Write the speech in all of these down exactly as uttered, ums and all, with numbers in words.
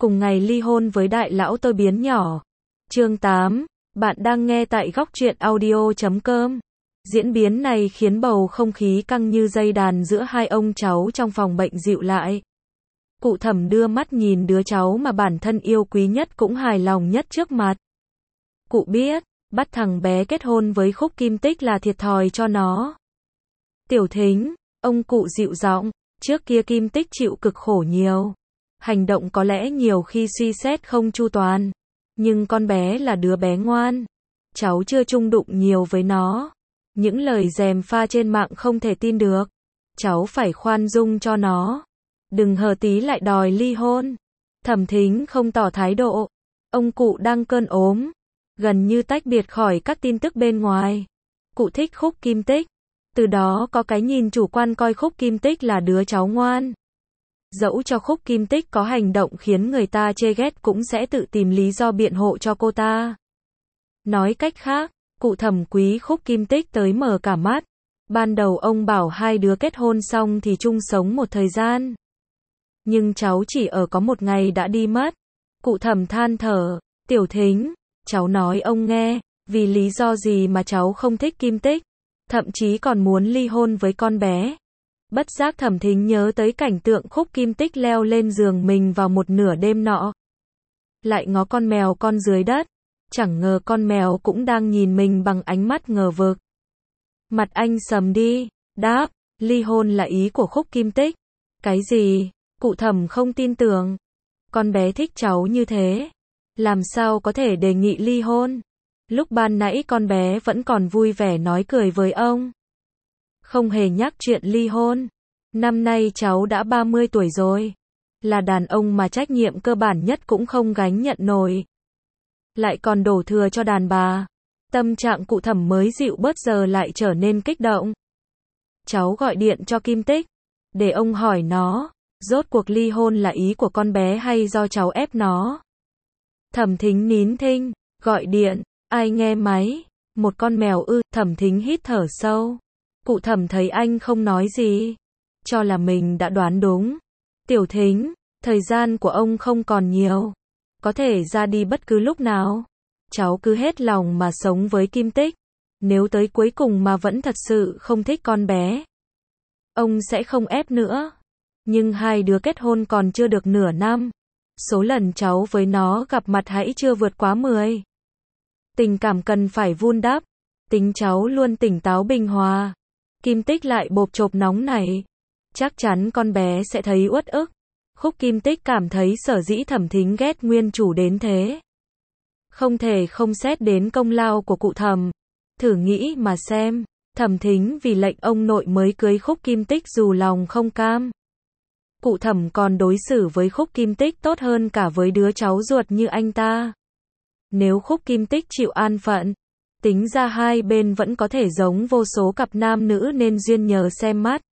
cùng ngày ly hôn với đại lão tôi biến nhỏ. Chương tám, bạn đang nghe tại góc truyện audio chấm com. Diễn biến này khiến bầu không khí căng như dây đàn giữa hai ông cháu trong phòng bệnh dịu lại. Cụ Thẩm đưa mắt nhìn đứa cháu mà bản thân yêu quý nhất cũng hài lòng nhất trước mặt. Cụ biết, bắt thằng bé kết hôn với Khúc Kim Tích là thiệt thòi cho nó. Tiểu Thính, ông cụ dịu giọng, trước kia Kim Tích chịu cực khổ nhiều. Hành động có lẽ nhiều khi suy xét không chu toàn. Nhưng con bé là đứa bé ngoan. Cháu chưa chung đụng nhiều với nó. Những lời gièm pha trên mạng không thể tin được. Cháu phải khoan dung cho nó. Đừng hờ tí lại đòi ly hôn. Thẩm Thính không tỏ thái độ. Ông cụ đang cơn ốm. Gần như tách biệt khỏi các tin tức bên ngoài. Cụ thích Khúc Kim Tích. Từ đó có cái nhìn chủ quan coi Khúc Kim Tích là đứa cháu ngoan. Dẫu cho Khúc Kim Tích có hành động khiến người ta chê ghét cũng sẽ tự tìm lý do biện hộ cho cô ta. Nói cách khác, cụ Thẩm quý Khúc Kim Tích tới mở cả mắt. Ban đầu ông bảo hai đứa kết hôn xong thì chung sống một thời gian. Nhưng cháu chỉ ở có một ngày đã đi mất. Cụ Thẩm than thở, Tiểu Thính, cháu nói ông nghe, vì lý do gì mà cháu không thích Kim Tích, thậm chí còn muốn ly hôn với con bé. Bất giác Thẩm Thính nhớ tới cảnh tượng Khúc Kim Tích leo lên giường mình vào một nửa đêm nọ. Lại ngó con mèo con dưới đất, chẳng ngờ con mèo cũng đang nhìn mình bằng ánh mắt ngờ vực. Mặt anh sầm đi, đáp, ly hôn là ý của Khúc Kim Tích. Cái gì? Cụ Thẩm không tin tưởng. Con bé thích cháu như thế, làm sao có thể đề nghị ly hôn? Lúc ban nãy con bé vẫn còn vui vẻ nói cười với ông. Không hề nhắc chuyện ly hôn. Năm nay cháu đã ba mươi tuổi rồi. Là đàn ông mà trách nhiệm cơ bản nhất cũng không gánh nhận nổi. Lại còn đổ thừa cho đàn bà. Tâm trạng cụ Thẩm mới dịu bớt giờ lại trở nên kích động. Cháu gọi điện cho Kim Tích. Để ông hỏi nó, rốt cuộc ly hôn là ý của con bé hay do cháu ép nó? Thẩm Thính nín thinh, gọi điện, ai nghe máy? Một con mèo ư? Thẩm Thính hít thở sâu. Cụ Thẩm thấy anh không nói gì, cho là mình đã đoán đúng. Tiểu Thính, thời gian của ông không còn nhiều, có thể ra đi bất cứ lúc nào. Cháu cứ hết lòng mà sống với Kim Tích. Nếu tới cuối cùng mà vẫn thật sự không thích con bé, ông sẽ không ép nữa. Nhưng hai đứa kết hôn còn chưa được nửa năm. Số lần cháu với nó gặp mặt hãy chưa vượt quá mười. Tình cảm cần phải vun đắp. Tính cháu luôn tỉnh táo bình hòa. Kim Tích lại bộp chộp nóng nảy. Chắc chắn con bé sẽ thấy uất ức. Khúc Kim Tích cảm thấy sở dĩ Thẩm Thính ghét nguyên chủ đến thế. Không thể không xét đến công lao của cụ Thẩm. Thử nghĩ mà xem, Thẩm Thính vì lệnh ông nội mới cưới Khúc Kim Tích dù lòng không cam. Cụ Thẩm còn đối xử với Khúc Kim Tích tốt hơn cả với đứa cháu ruột như anh ta. Nếu Khúc Kim Tích chịu an phận, tính ra hai bên vẫn có thể giống vô số cặp nam nữ nên duyên nhờ xem mắt.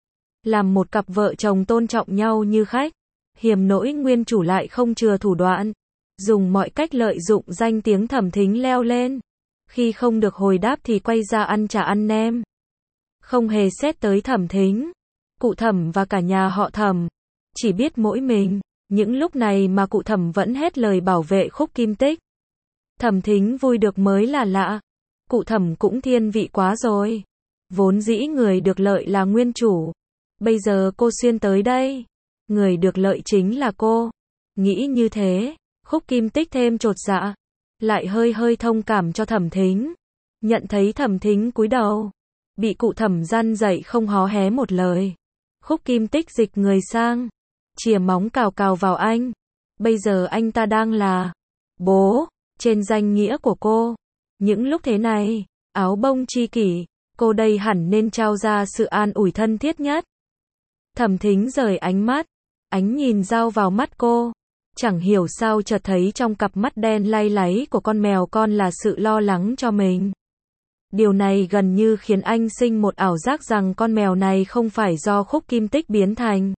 Làm một cặp vợ chồng tôn trọng nhau như khách. Hiềm nỗi nguyên chủ lại không chừa thủ đoạn, dùng mọi cách lợi dụng danh tiếng Thẩm Thính leo lên. Khi không được hồi đáp thì quay ra ăn chả ăn nem. Không hề xét tới Thẩm Thính, cụ Thẩm và cả nhà họ Thẩm, chỉ biết mỗi mình. Những lúc này mà cụ Thẩm vẫn hết lời bảo vệ Khúc Kim Tích. Thẩm Thính vui được mới là lạ. Cụ Thẩm cũng thiên vị quá rồi. Vốn dĩ người được lợi là nguyên chủ. Bây giờ cô xuyên tới đây. Người được lợi chính là cô. Nghĩ như thế, Khúc Kim Tích thêm chột dạ. Lại hơi hơi thông cảm cho Thẩm Thính. Nhận thấy Thẩm Thính cúi đầu. Bị cụ Thẩm răn dậy không hó hé một lời. Khúc Kim Tích dịch người sang. Chìa móng cào cào vào anh. Bây giờ anh ta đang là bố, trên danh nghĩa của cô. Những lúc thế này, áo bông tri kỷ, cô đây hẳn nên trao ra sự an ủi thân thiết nhất. Thẩm Thính rời ánh mắt, ánh nhìn dao vào mắt cô. Chẳng hiểu sao chợt thấy trong cặp mắt đen lay láy của con mèo con là sự lo lắng cho mình. Điều này gần như khiến anh sinh một ảo giác rằng con mèo này không phải do Khúc Kim Tích biến thành,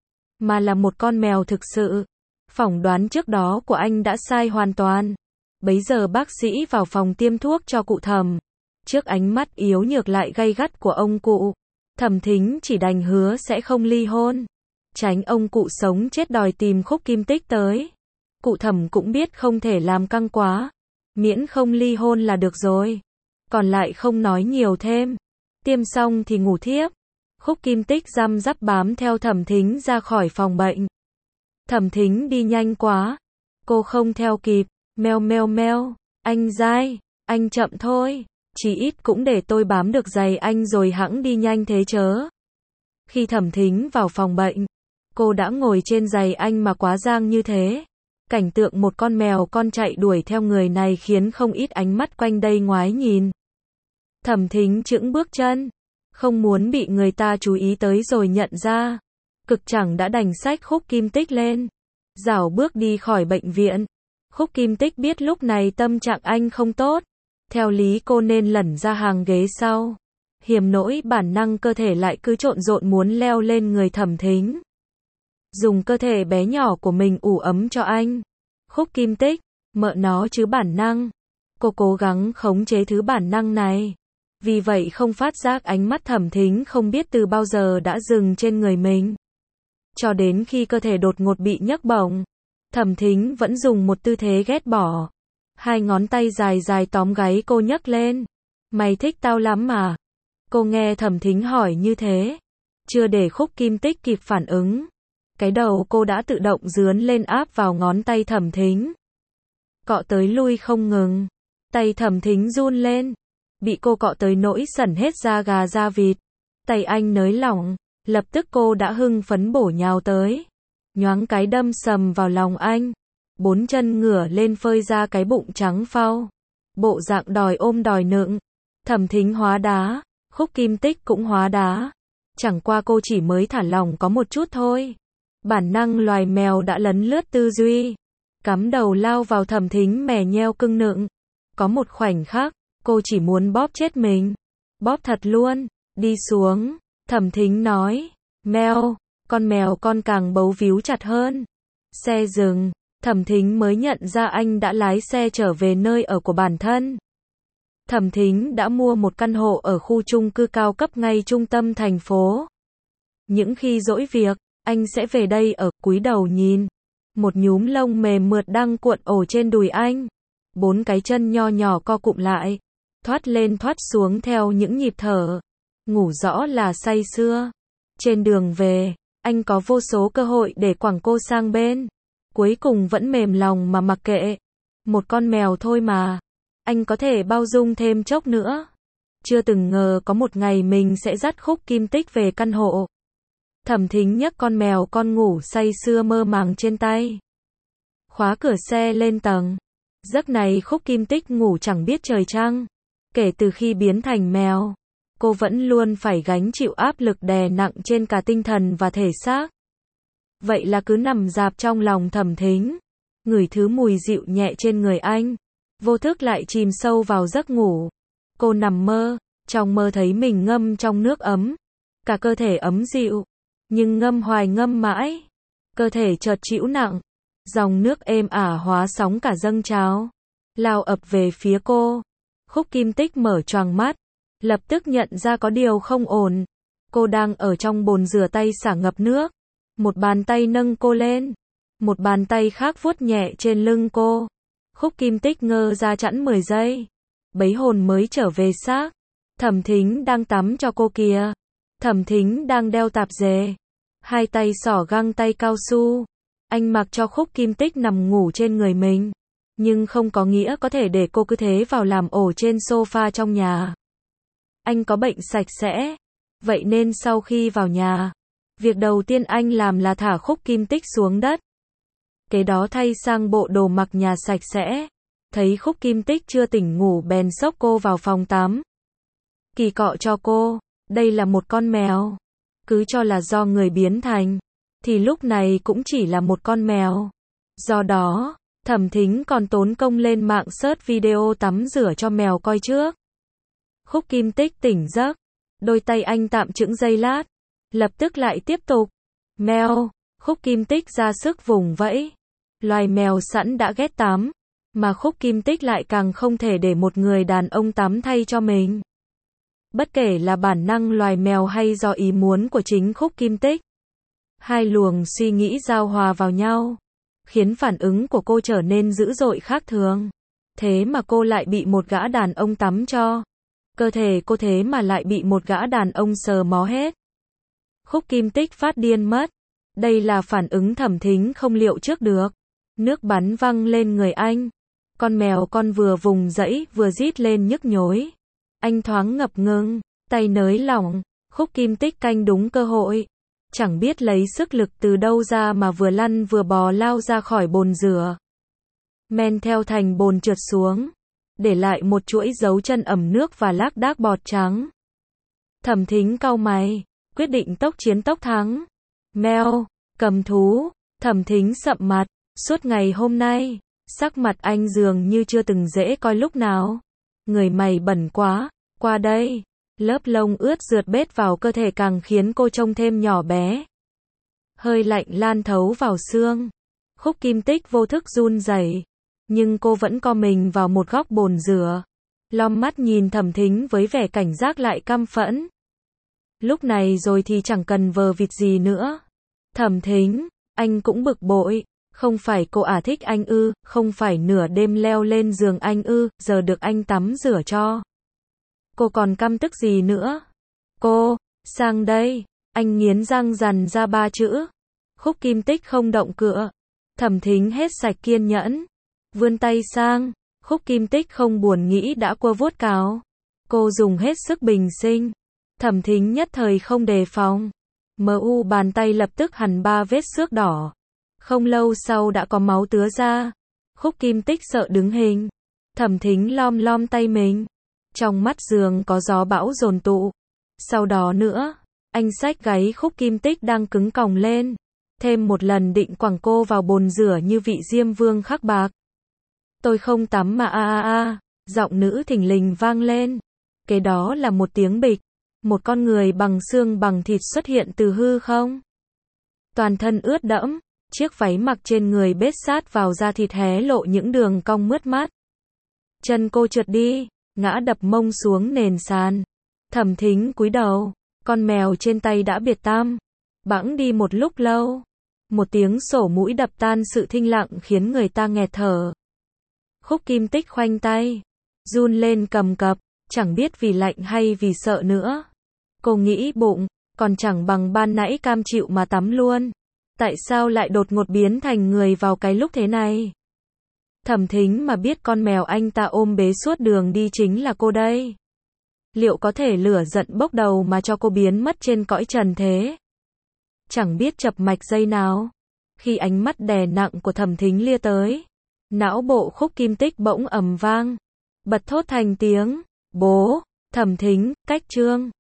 mà là một con mèo thực sự. Phỏng đoán trước đó của anh đã sai hoàn toàn. Bấy giờ bác sĩ vào phòng tiêm thuốc cho cụ Thẩm. Trước ánh mắt yếu nhược lại gay gắt của ông cụ, Thẩm Thính chỉ đành hứa sẽ không ly hôn. Tránh ông cụ sống chết đòi tìm Khúc Kim Tích tới. Cụ Thẩm cũng biết không thể làm căng quá, miễn không ly hôn là được rồi. Còn lại không nói nhiều thêm. Tiêm xong thì ngủ thiếp. Khúc Kim Tích răm rắp bám theo Thẩm Thính ra khỏi phòng bệnh. Thẩm Thính đi nhanh quá, cô không theo kịp. Meo meo meo, anh dai, anh chậm thôi, chí ít cũng để tôi bám được giày anh rồi hẵng đi nhanh thế chớ. Khi Thẩm Thính vào phòng bệnh, cô đã ngồi trên giày anh mà quá giang như thế. Cảnh tượng một con mèo con chạy đuổi theo người này khiến không ít ánh mắt quanh đây ngoái nhìn. Thẩm Thính chững bước chân, không muốn bị người ta chú ý tới rồi nhận ra. Cực chẳng đã đành xách Khúc Kim Tích lên, rảo bước đi khỏi bệnh viện. Khúc Kim Tích biết lúc này tâm trạng anh không tốt. Theo lý cô nên lẩn ra hàng ghế sau. Hiểm nỗi bản năng cơ thể lại cứ trộn rộn muốn leo lên người Thẩm Thính. Dùng cơ thể bé nhỏ của mình ủ ấm cho anh. Khúc Kim Tích, mợ nó chứ bản năng. Cô cố gắng khống chế thứ bản năng này. Vì vậy không phát giác ánh mắt Thẩm Thính không biết từ bao giờ đã dừng trên người mình. Cho đến khi cơ thể đột ngột bị nhấc bổng, Thẩm Thính vẫn dùng một tư thế ghét bỏ. Hai ngón tay dài dài tóm gáy cô nhấc lên. Mày thích tao lắm mà. Cô nghe Thẩm Thính hỏi như thế. Chưa để Khúc Kim Tích kịp phản ứng. Cái đầu cô đã tự động dướn lên áp vào ngón tay Thẩm Thính. Cọ tới lui không ngừng. Tay Thẩm Thính run lên. Bị cô cọ tới nỗi sẩn hết da gà da vịt. Tay anh nới lỏng. Lập tức cô đã hưng phấn bổ nhào tới. Nhoáng cái đâm sầm vào lòng anh. Bốn chân ngửa lên phơi ra cái bụng trắng phau. Bộ dạng đòi ôm đòi nựng. Thẩm Thính hóa đá. Khúc Kim Tích cũng hóa đá. Chẳng qua cô chỉ mới thả lỏng có một chút thôi. Bản năng loài mèo đã lấn lướt tư duy. Cắm đầu lao vào Thẩm Thính mè nheo cưng nựng. Có một khoảnh khắc, cô chỉ muốn bóp chết mình. Bóp thật luôn. Đi xuống. Thẩm Thính nói. Mèo. Con mèo con càng bấu víu chặt hơn. Xe dừng. Thẩm Thính mới nhận ra anh đã lái xe trở về nơi ở của bản thân. Thẩm Thính đã mua một căn hộ ở khu chung cư cao cấp ngay trung tâm thành phố. Những khi rỗi việc, anh sẽ về đây ở, cúi đầu nhìn. Một nhúm lông mềm mượt đang cuộn ổ trên đùi anh. Bốn cái chân nho nhỏ co cụm lại. Thoát lên thoát xuống theo những nhịp thở. Ngủ rõ là say sưa. Trên đường về, anh có vô số cơ hội để quẳng cô sang bên. Cuối cùng vẫn mềm lòng mà mặc kệ. Một con mèo thôi mà. Anh có thể bao dung thêm chốc nữa. Chưa từng ngờ có một ngày mình sẽ dắt Khúc Kim Tích về căn hộ. Thẩm Thính nhấc con mèo con ngủ say sưa mơ màng trên tay. Khóa cửa xe lên tầng. Giấc này Khúc Kim Tích ngủ chẳng biết trời trăng. Kể từ khi biến thành mèo, cô vẫn luôn phải gánh chịu áp lực đè nặng trên cả tinh thần và thể xác. Vậy là cứ nằm dạp trong lòng Thẩm Thính, ngửi thứ mùi dịu nhẹ trên người anh, vô thức lại chìm sâu vào giấc ngủ. Cô nằm mơ, trong mơ thấy mình ngâm trong nước ấm, cả cơ thể ấm dịu, nhưng ngâm hoài ngâm mãi, cơ thể chợt trĩu nặng, dòng nước êm ả hóa sóng cả dâng trào, lao ập về phía cô. Khúc Kim Tích mở choàng mắt, lập tức nhận ra có điều không ổn. Cô đang ở trong bồn rửa tay xả ngập nước. Một bàn tay nâng cô lên, một bàn tay khác vuốt nhẹ trên lưng cô. Khúc Kim Tích ngơ ra chẵn mười giây. Bấy hồn mới trở về xác. Thẩm Thính đang tắm cho cô kìa. Thẩm Thính đang đeo tạp dề. Hai tay xỏ găng tay cao su. Anh mặc cho Khúc Kim Tích nằm ngủ trên người mình. Nhưng không có nghĩa có thể để cô cứ thế vào làm ổ trên sofa trong nhà. Anh có bệnh sạch sẽ. Vậy nên sau khi vào nhà, việc đầu tiên anh làm là thả Khúc Kim Tích xuống đất. Kế đó thay sang bộ đồ mặc nhà sạch sẽ. Thấy Khúc Kim Tích chưa tỉnh ngủ bèn xốc cô vào phòng tắm. Kỳ cọ cho cô, đây là một con mèo. Cứ cho là do người biến thành, thì lúc này cũng chỉ là một con mèo. Do đó, Thẩm Thính còn tốn công lên mạng search video tắm rửa cho mèo coi trước. Khúc Kim Tích tỉnh giấc, đôi tay anh tạm chững giây lát, lập tức lại tiếp tục. Mèo, Khúc Kim Tích ra sức vùng vẫy. Loài mèo sẵn đã ghét tắm, mà Khúc Kim Tích lại càng không thể để một người đàn ông tắm thay cho mình. Bất kể là bản năng loài mèo hay do ý muốn của chính Khúc Kim Tích. Hai luồng suy nghĩ giao hòa vào nhau, khiến phản ứng của cô trở nên dữ dội khác thường. Thế mà cô lại bị một gã đàn ông tắm cho. Cơ thể cô thế mà lại bị một gã đàn ông sờ mó hết. Khúc Kim Tích phát điên mất. Đây là phản ứng Thẩm Thính không liệu trước được. Nước bắn văng lên người anh. Con mèo con vừa vùng dẫy vừa rít lên nhức nhối. Anh thoáng ngập ngừng, tay nới lỏng. Khúc Kim Tích canh đúng cơ hội. Chẳng biết lấy sức lực từ đâu ra mà vừa lăn vừa bò lao ra khỏi bồn rửa. Men theo thành bồn trượt xuống, để lại một chuỗi dấu chân ẩm nước và lác đác bọt trắng. Thẩm Thính cau mày, quyết định tốc chiến tốc thắng. Mèo, cầm thú, Thẩm Thính sậm mặt, suốt ngày hôm nay, sắc mặt anh dường như chưa từng dễ coi lúc nào. Người mày bẩn quá, qua đây. Lớp lông ướt rượt bết vào cơ thể càng khiến cô trông thêm nhỏ bé. Hơi lạnh lan thấu vào xương. Khúc Kim Tích vô thức run rẩy, nhưng cô vẫn co mình vào một góc bồn rửa, lom mắt nhìn Thẩm Thính với vẻ cảnh giác lại căm phẫn. Lúc này rồi thì chẳng cần vờ vịt gì nữa. Thẩm Thính, anh cũng bực bội, không phải cô ả thích anh ư, không phải nửa đêm leo lên giường anh ư, giờ được anh tắm rửa cho. Cô còn căm tức gì nữa? Cô, sang đây. Anh nghiến răng dằn ra ba chữ. Khúc Kim Tích không động cựa. Thẩm Thính hết sạch kiên nhẫn, vươn tay sang. Khúc Kim Tích không buồn nghĩ đã qua vuốt cáo. Cô dùng hết sức bình sinh. Thẩm Thính nhất thời không đề phòng. Mờ u bàn tay lập tức hằn ba vết xước đỏ. Không lâu sau đã có máu tứa ra. Khúc Kim Tích sợ đứng hình. Thẩm Thính lom lom tay mình. Trong mắt giường có gió bão dồn tụ. Sau đó nữa, anh xách gáy Khúc Kim Tích đang cứng còng lên. Thêm một lần định quẳng cô vào bồn rửa như vị Diêm Vương khắc bạc. Tôi không tắm mà a a a, giọng nữ thình lình vang lên. Kế đó là một tiếng bịch. Một con người bằng xương bằng thịt xuất hiện từ hư không. Toàn thân ướt đẫm, chiếc váy mặc trên người bết sát vào da thịt hé lộ những đường cong mướt mát. Chân cô trượt đi, ngã đập mông xuống nền sàn. Thẩm Thính cúi đầu, con mèo trên tay đã biệt tăm, bẵng đi một lúc lâu. Một tiếng sổ mũi đập tan sự thinh lặng khiến người ta nghẹt thở. Khúc Kim Tích khoanh tay, run lên cầm cập, chẳng biết vì lạnh hay vì sợ nữa. Cô nghĩ bụng, còn chẳng bằng ban nãy cam chịu mà tắm luôn. Tại sao lại đột ngột biến thành người vào cái lúc thế này? Thẩm Thính mà biết con mèo anh ta ôm bế suốt đường đi chính là cô đây. Liệu có thể lửa giận bốc đầu mà cho cô biến mất trên cõi trần thế? Chẳng biết chập mạch giây nào. Khi ánh mắt đè nặng của Thẩm Thính lia tới, não bộ Khúc Kim Tích bỗng ầm vang, bật thốt thành tiếng, bố. Thẩm Thính, cách chương.